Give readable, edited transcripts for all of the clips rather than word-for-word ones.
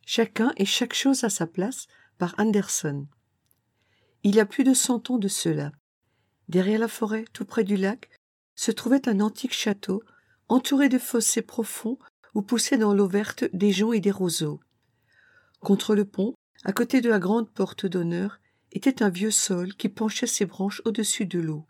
Chacun et chaque chose à sa place par Andersen. Il y a plus de 100 ans de cela. Derrière la forêt, tout près du lac, se trouvait un antique château, entouré de fossés profonds où poussaient dans l'eau verte des joncs et des roseaux. Contre le pont, à côté de la grande porte d'honneur, était un vieux saule qui penchait ses branches au-dessus de l'eau.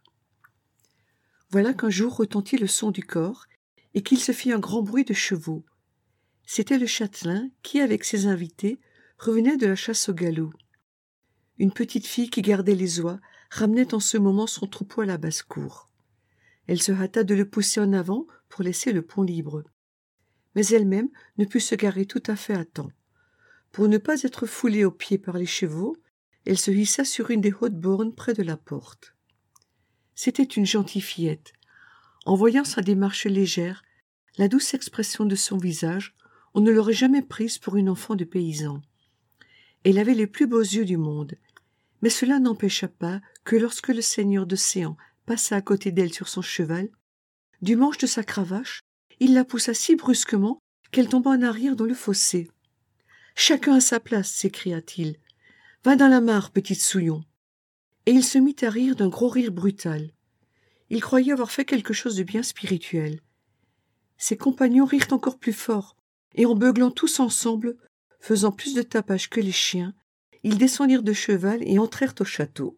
Voilà qu'un jour retentit le son du cor, et qu'il se fit un grand bruit de chevaux. C'était le châtelain qui, avec ses invités, revenait de la chasse au galop. Une petite fille qui gardait les oies ramenait en ce moment son troupeau à la basse-cour. Elle se hâta de le pousser en avant pour laisser le pont libre. Mais elle-même ne put se garer tout à fait à temps. Pour ne pas être foulée aux pieds par les chevaux, elle se hissa sur une des hautes bornes près de la porte. C'était une gentille fillette. En voyant sa démarche légère, la douce expression de son visage, on ne l'aurait jamais prise pour une enfant de paysan. Elle avait les plus beaux yeux du monde, mais cela n'empêcha pas que lorsque le seigneur d'Océan passa à côté d'elle sur son cheval, du manche de sa cravache, il la poussa si brusquement qu'elle tomba en arrière dans le fossé. « Chacun à sa place !» s'écria-t-il. « Va dans la mare, petite souillon !» Et il se mit à rire d'un gros rire brutal. Il croyait avoir fait quelque chose de bien spirituel. Ses compagnons rirent encore plus fort, et en beuglant tous ensemble, faisant plus de tapage que les chiens, ils descendirent de cheval et entrèrent au château.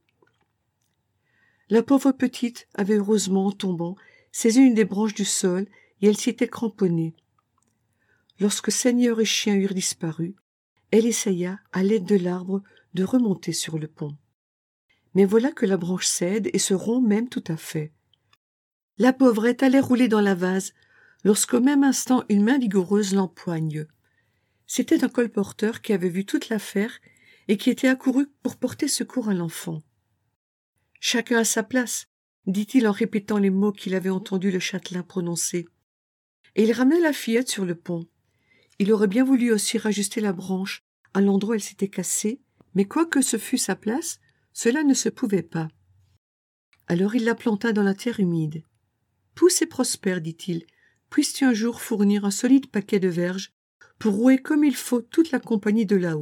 La pauvre petite avait heureusement, en tombant, saisi une des branches du sol, et elle s'y était cramponnée. Lorsque seigneur et chien eurent disparu, elle essaya, à l'aide de l'arbre, de remonter sur le pont. Mais voilà que la branche cède et se rompt même tout à fait. La pauvrette allait rouler dans la vase, lorsqu'au même instant une main vigoureuse l'empoigne. C'était un colporteur qui avait vu toute l'affaire et qui était accouru pour porter secours à l'enfant. « Chacun à sa place », dit-il en répétant les mots qu'il avait entendu le châtelain prononcer. Et il ramenait la fillette sur le pont. Il aurait bien voulu aussi rajuster la branche à l'endroit où elle s'était cassée, mais quoique ce fût sa place, cela ne se pouvait pas. Alors il la planta dans la terre humide. « Pousse et prospère, dit-il, puisses-tu un jour fournir un solide paquet de verges pour rouer comme il faut toute la compagnie de là-haut. »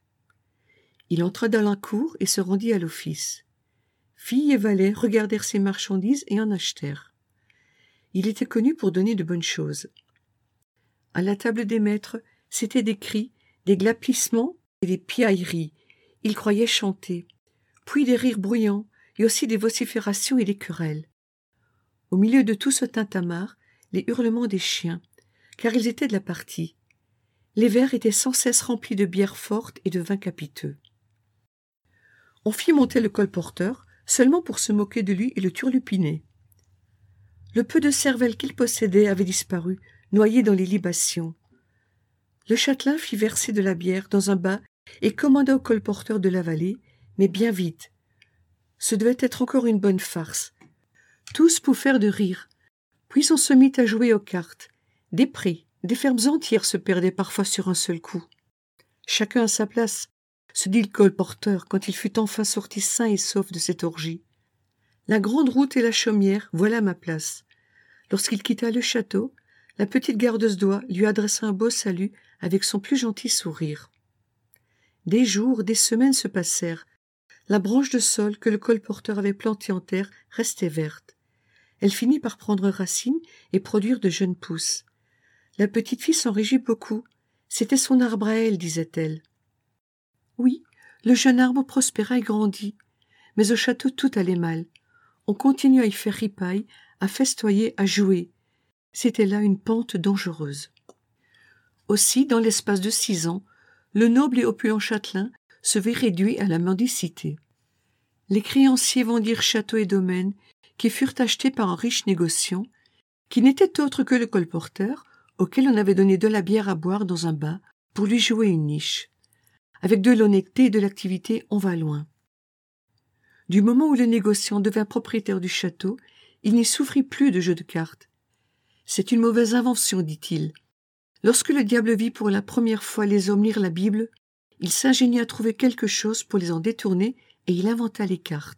Il entra dans la cour et se rendit à l'office. Filles et valets regardèrent ses marchandises et en achetèrent. Il était connu pour donner de bonnes choses. À la table des maîtres, c'étaient des cris, des glapissements et des piailleries. Il croyait chanter, puis des rires bruyants et aussi des vociférations et des querelles. Au milieu de tout ce tintamarre, les hurlements des chiens, car ils étaient de la partie. Les verres étaient sans cesse remplis de bière forte et de vin capiteux. On fit monter le colporteur, seulement pour se moquer de lui et le turlupiner. Le peu de cervelle qu'il possédait avait disparu, noyé dans les libations. Le châtelain fit verser de la bière dans un bas et commanda au colporteur de l'avaler, mais bien vite. Ce devait être encore une bonne farce. Tous pouffèrent de rire. Puis on se mit à jouer aux cartes. Des prés, des fermes entières se perdaient parfois sur un seul coup. « Chacun à sa place », se dit le colporteur quand il fut enfin sorti sain et sauf de cette orgie. « La grande route et la chaumière, voilà ma place. » Lorsqu'il quitta le château, la petite gardeuse d'oie lui adressa un beau salut avec son plus gentil sourire. Des jours, des semaines se passèrent. La branche de saule que le colporteur avait plantée en terre restait verte. Elle finit par prendre racine et produire de jeunes pousses. La petite fille s'en réjouit beaucoup. C'était son arbre à elle, disait-elle. Oui, le jeune arbre prospéra et grandit. Mais au château tout allait mal. On continuait à y faire ripaille, à festoyer, à jouer. C'était là une pente dangereuse. Aussi, dans l'espace de 6 ans, le noble et opulent châtelain se vit réduit à la mendicité. Les créanciers vendirent châteaux et domaines qui furent achetés par un riche négociant, qui n'était autre que le colporteur, auquel on avait donné de la bière à boire dans un bas pour lui jouer une niche. Avec de l'honnêteté et de l'activité, on va loin. Du moment où le négociant devint propriétaire du château, il n'y souffrit plus de jeux de cartes. « C'est une mauvaise invention, dit-il. Lorsque le diable vit pour la première fois les hommes lire la Bible, il s'ingénia à trouver quelque chose pour les en détourner et il inventa les cartes. »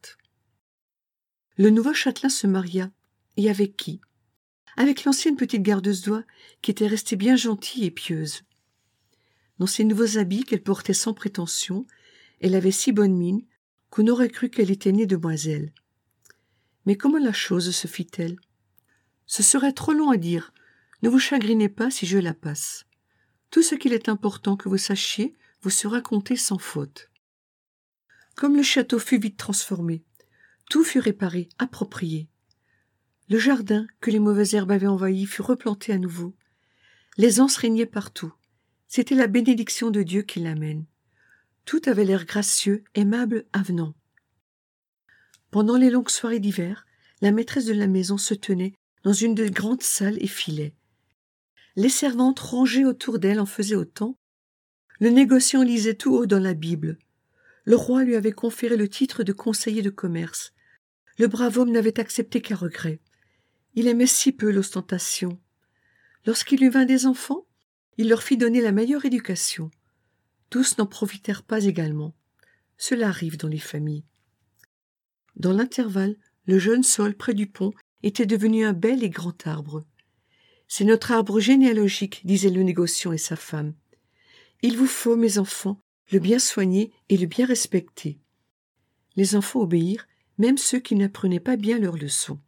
Le nouveau châtelain se maria. Et avec qui? Avec l'ancienne petite gardeuse d'oie qui était restée bien gentille et pieuse. Dans ses nouveaux habits qu'elle portait sans prétention, elle avait si bonne mine qu'on aurait cru qu'elle était née demoiselle. Mais comment la chose se fit-elle? Ce serait trop long à dire. Ne vous chagrinez pas si je la passe. Tout ce qu'il est important que vous sachiez vous sera conté sans faute. Comme le château fut vite transformé, tout fut réparé, approprié. Le jardin que les mauvaises herbes avaient envahi fut replanté à nouveau. L'aisance régnait partout. C'était la bénédiction de Dieu qui l'amène. Tout avait l'air gracieux, aimable, avenant. Pendant les longues soirées d'hiver, la maîtresse de la maison se tenait dans une des grandes salles et filait. Les servantes rangées autour d'elle en faisaient autant. Le négociant lisait tout haut dans la Bible. Le roi lui avait conféré le titre de conseiller de commerce. Le brave homme n'avait accepté qu'à regret. Il aimait si peu l'ostentation. Lorsqu'il eut 20 des enfants, il leur fit donner la meilleure éducation. Tous n'en profitèrent pas également. Cela arrive dans les familles. Dans l'intervalle, le jeune saule près du pont était devenu un bel et grand arbre. « C'est notre arbre généalogique, disaient le négociant et sa femme. Il vous faut, mes enfants, le bien soigner et le bien respecter. » Les enfants obéirent, même ceux qui n'apprenaient pas bien leurs leçons.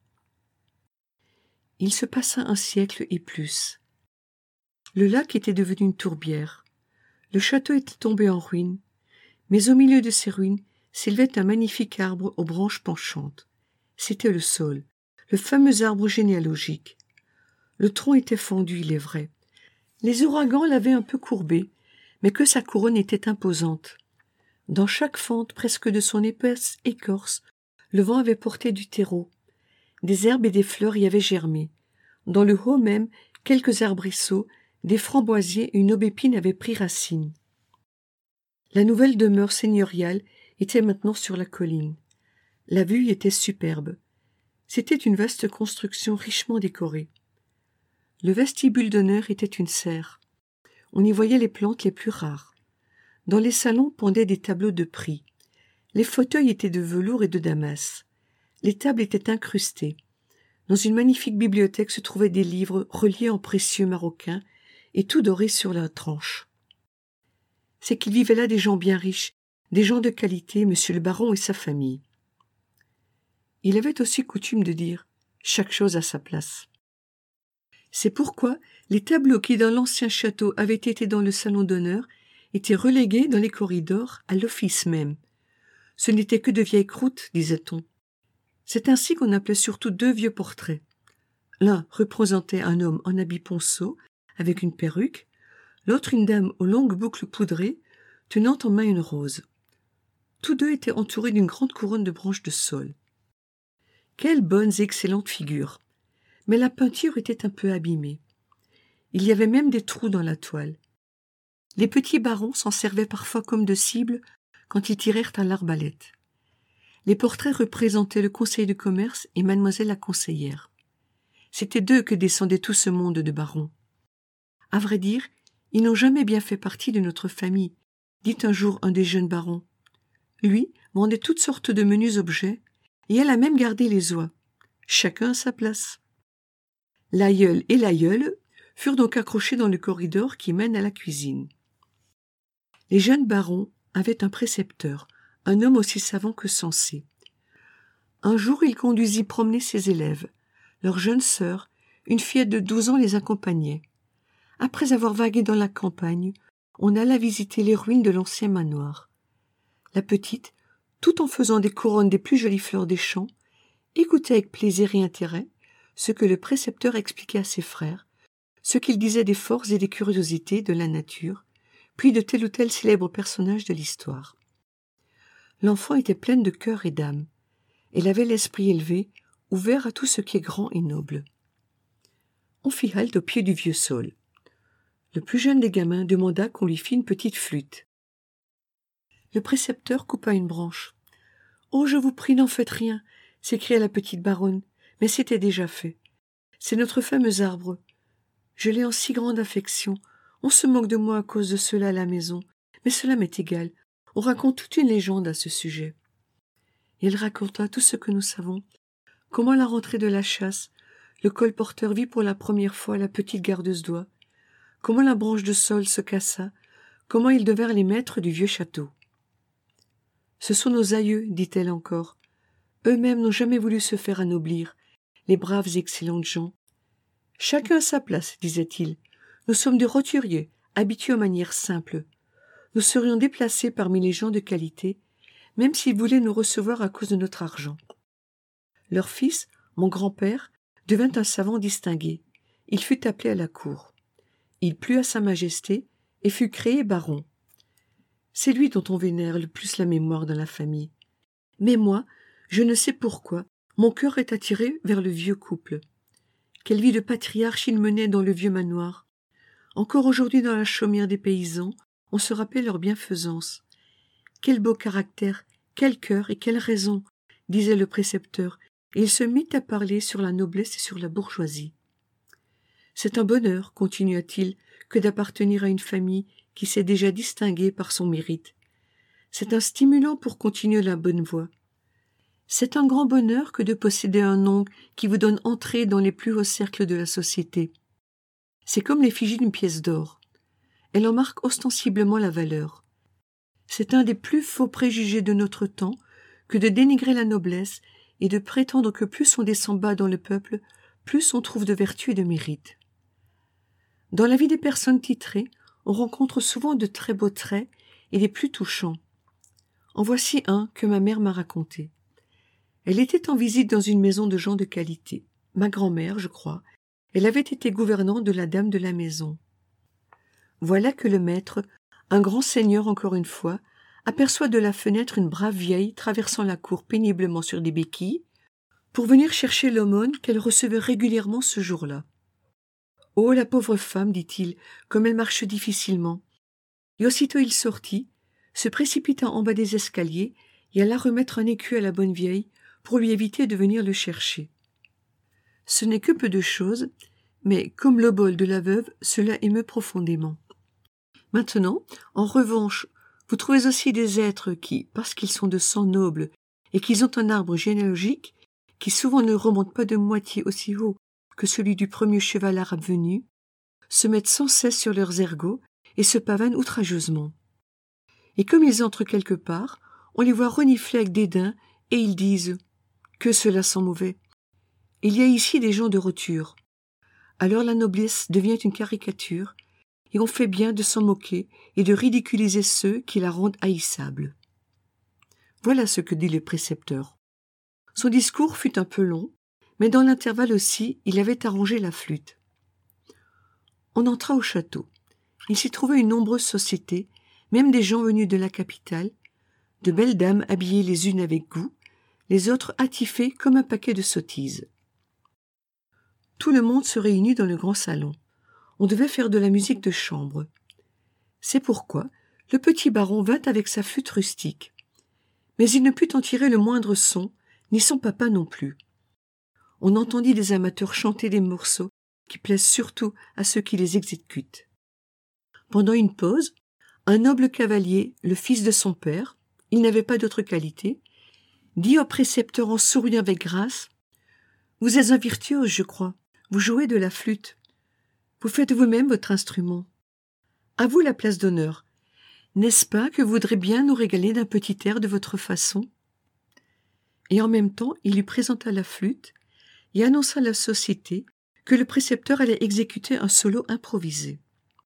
Il se passa un siècle et plus. Le lac était devenu une tourbière. Le château était tombé en ruine, mais au milieu de ces ruines s'élevait un magnifique arbre aux branches penchantes. C'était le saule, le fameux arbre généalogique. Le tronc était fendu, il est vrai. Les ouragans l'avaient un peu courbé, mais que sa couronne était imposante. Dans chaque fente presque de son épaisse écorce, le vent avait porté du terreau. Des herbes et des fleurs y avaient germé. Dans le haut même, quelques arbrisseaux, des framboisiers et une aubépine avaient pris racine. La nouvelle demeure seigneuriale était maintenant sur la colline. La vue y était superbe. C'était une vaste construction richement décorée. Le vestibule d'honneur était une serre. On y voyait les plantes les plus rares. Dans les salons pendaient des tableaux de prix. Les fauteuils étaient de velours et de damas. Les tables étaient incrustées. Dans une magnifique bibliothèque se trouvaient des livres reliés en précieux marocains et tout dorés sur la tranche. C'est qu'il vivait là des gens bien riches, des gens de qualité, monsieur le baron et sa famille. Il avait aussi coutume de dire « chaque chose à sa place ». C'est pourquoi les tableaux qui dans l'ancien château avaient été dans le salon d'honneur étaient relégués dans les corridors à l'office même. Ce n'était que de vieilles croûtes, disait-on. C'est ainsi qu'on appelait surtout 2 vieux portraits. L'un représentait un homme en habit ponceau, avec une perruque, l'autre une dame aux longues boucles poudrées, tenant en main une rose. Tous 2 étaient entourés d'une grande couronne de branches de saule. Quelles bonnes et excellentes figures! Mais la peinture était un peu abîmée. Il y avait même des trous dans la toile. Les petits barons s'en servaient parfois comme de cible quand ils tirèrent à l'arbalète. Les portraits représentaient le conseiller de commerce et mademoiselle la conseillère. C'était d'eux que descendait tout ce monde de barons. À vrai dire, ils n'ont jamais bien fait partie de notre famille, dit un jour un des jeunes barons. Lui vendait toutes sortes de menus objets, et elle a même gardé les oies. Chacun à sa place. L'aïeul et l'aïeule furent donc accrochés dans le corridor qui mène à la cuisine. Les jeunes barons avaient un précepteur, un homme aussi savant que sensé. Un jour, il conduisit promener ses élèves. Leur jeune sœur, une fillette de 12 ans, les accompagnait. Après avoir vagué dans la campagne, on alla visiter les ruines de l'ancien manoir. La petite, tout en faisant des couronnes des plus jolies fleurs des champs, écoutait avec plaisir et intérêt ce que le précepteur expliquait à ses frères, ce qu'il disait des forces et des curiosités de la nature, puis de tel ou tel célèbre personnage de l'histoire. L'enfant était pleine de cœur et d'âme. Elle avait l'esprit élevé, ouvert à tout ce qui est grand et noble. On fit halte au pied du vieux saule. Le plus jeune des gamins demanda qu'on lui fît une petite flûte. Le précepteur coupa une branche. « Oh, je vous prie, n'en faites rien !» s'écria la petite baronne, mais c'était déjà fait. « C'est notre fameux arbre. Je l'ai en si grande affection. On se moque de moi à cause de cela à la maison, mais cela m'est égal. On raconte toute une légende à ce sujet. » Et elle raconta tout ce que nous savons. Comment à la rentrée de la chasse, le colporteur vit pour la première fois la petite gardeuse d'oie. Comment la branche de saule se cassa, comment ils devinrent les maîtres du vieux château. « Ce sont nos aïeux, dit-elle encore. Eux-mêmes n'ont jamais voulu se faire anoblir, les braves et excellentes gens. Chacun à sa place, disait-il. Nous sommes des roturiers, habitués aux manières simples. Nous serions déplacés parmi les gens de qualité, même s'ils voulaient nous recevoir à cause de notre argent. » Leur fils, mon grand-père, devint un savant distingué. Il fut appelé à la cour. Il plut à sa majesté et fut créé baron. C'est lui dont on vénère le plus la mémoire dans la famille. Mais moi, je ne sais pourquoi, mon cœur est attiré vers le vieux couple. Quelle vie de patriarche ils menaient dans le vieux manoir. Encore aujourd'hui dans la chaumière des paysans, on se rappelle leur bienfaisance. Quel beau caractère, quel cœur et quelle raison, disait le précepteur, et il se mit à parler sur la noblesse et sur la bourgeoisie. C'est un bonheur, continua-t-il, que d'appartenir à une famille qui s'est déjà distinguée par son mérite. C'est un stimulant pour continuer la bonne voie. C'est un grand bonheur que de posséder un oncle qui vous donne entrée dans les plus hauts cercles de la société. C'est comme l'effigie d'une pièce d'or. Elle en marque ostensiblement la valeur. C'est un des plus faux préjugés de notre temps que de dénigrer la noblesse et de prétendre que plus on descend bas dans le peuple, plus on trouve de vertu et de mérite. Dans la vie des personnes titrées, on rencontre souvent de très beaux traits et des plus touchants. En voici un que ma mère m'a raconté. Elle était en visite dans une maison de gens de qualité. Ma grand-mère, je crois, elle avait été gouvernante de la dame de la maison. Voilà que le maître, un grand seigneur encore une fois, aperçoit de la fenêtre une brave vieille traversant la cour péniblement sur des béquilles pour venir chercher l'aumône qu'elle recevait régulièrement ce jour-là. « Oh, la pauvre femme, dit-il, comme elle marche difficilement. » Et aussitôt il sortit, se précipita en bas des escaliers et alla remettre un écu à la bonne vieille pour lui éviter de venir le chercher. Ce n'est que peu de choses, mais comme l'obole de la veuve, cela émeut profondément. Maintenant, en revanche, vous trouvez aussi des êtres qui, parce qu'ils sont de sang noble et qu'ils ont un arbre généalogique, qui souvent ne remonte pas de moitié aussi haut que celui du premier cheval arabe venu, se mettent sans cesse sur leurs ergots et se pavanent outrageusement. Et comme ils entrent quelque part, on les voit renifler avec dédain et ils disent « Que cela sent mauvais ! Il y a ici des gens de roture. » Alors la noblesse devient une caricature et on fait bien de s'en moquer et de ridiculiser ceux qui la rendent haïssable. Voilà ce que dit le précepteur. Son discours fut un peu long, mais dans l'intervalle aussi, il avait arrangé la flûte. On entra au château. Il s'y trouvait une nombreuse société, même des gens venus de la capitale, de belles dames habillées les unes avec goût, les autres attifées comme un paquet de sottises. Tout le monde se réunit dans le grand salon. On devait faire de la musique de chambre. C'est pourquoi le petit baron vint avec sa flûte rustique. Mais il ne put en tirer le moindre son, ni son papa non plus. On entendit des amateurs chanter des morceaux qui plaisent surtout à ceux qui les exécutent. Pendant une pause, un noble cavalier, le fils de son père, il n'avait pas d'autre qualité, dit au précepteur en souriant avec grâce « Vous êtes un virtuose, je crois. Vous jouez de la flûte. Vous faites vous-même votre instrument. À vous la place d'honneur. N'est-ce pas que vous voudrez bien nous régaler d'un petit air de votre façon ?» Et en même temps, il lui présenta la flûte et annonça à la société que le précepteur allait exécuter un solo improvisé.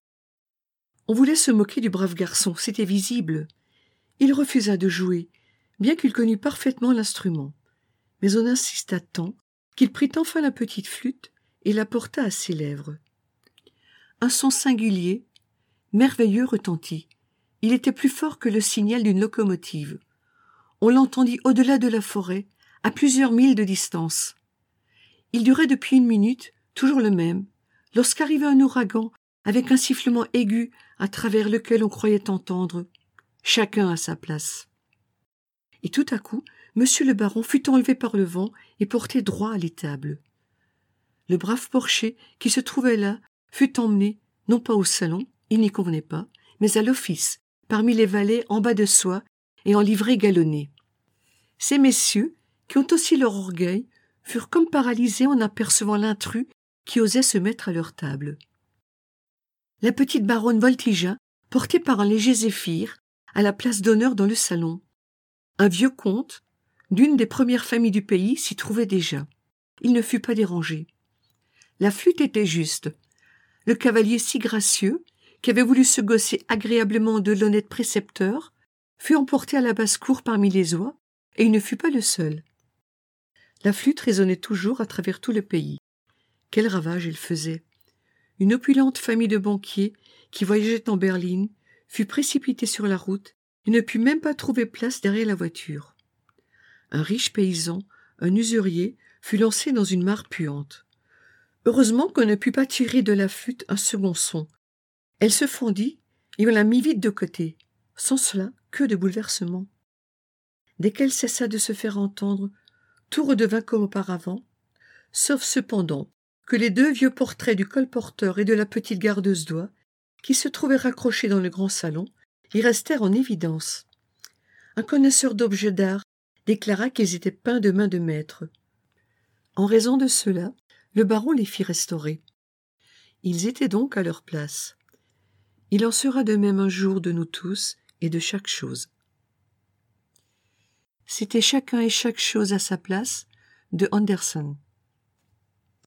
On voulait se moquer du brave garçon, c'était visible. Il refusa de jouer, bien qu'il connût parfaitement l'instrument. Mais on insista tant qu'il prit enfin la petite flûte et la porta à ses lèvres. Un son singulier, merveilleux retentit. Il était plus fort que le signal d'une locomotive. On l'entendit au-delà de la forêt, à plusieurs milles de distance. Il durait depuis 1 minute, toujours le même, lorsqu'arriva un ouragan avec un sifflement aigu à travers lequel on croyait entendre « Chacun à sa place ». Et tout à coup, monsieur le baron fut enlevé par le vent et porté droit à l'étable. Le brave porcher qui se trouvait là fut emmené, non pas au salon, il n'y convenait pas, mais à l'office, parmi les valets en bas de soie et en livrée galonnée. Ces messieurs, qui ont aussi leur orgueil, furent comme paralysés en apercevant l'intrus qui osait se mettre à leur table. La petite baronne voltigea, porté par un léger zéphyr, à la place d'honneur dans le salon. Un vieux comte, d'une des premières familles du pays, s'y trouvait déjà. Il ne fut pas dérangé. La flûte était juste. Le cavalier si gracieux, qui avait voulu se gausser agréablement de l'honnête précepteur, fut emporté à la basse-cour parmi les oies, et il ne fut pas le seul. La flûte résonnait toujours à travers tout le pays. Quel ravage elle faisait! Une opulente famille de banquiers, qui voyageait en berline, fut précipitée sur la route et ne put même pas trouver place derrière la voiture. Un riche paysan, un usurier, fut lancé dans une mare puante. Heureusement qu'on ne put pas tirer de la flûte un second son. Elle se fondit et on la mit vite de côté. Sans cela, que de bouleversements. Dès qu'elle cessa de se faire entendre, tout redevint comme auparavant, sauf cependant que les 2 vieux portraits du colporteur et de la petite gardeuse d'oie, qui se trouvaient raccrochés dans le grand salon, y restèrent en évidence. Un connaisseur d'objets d'art déclara qu'ils étaient peints de main de maître. En raison de cela, le baron les fit restaurer. Ils étaient donc à leur place. Il en sera de même un jour de nous tous et de chaque chose. C'était Chacun et chaque chose à sa place de Andersen.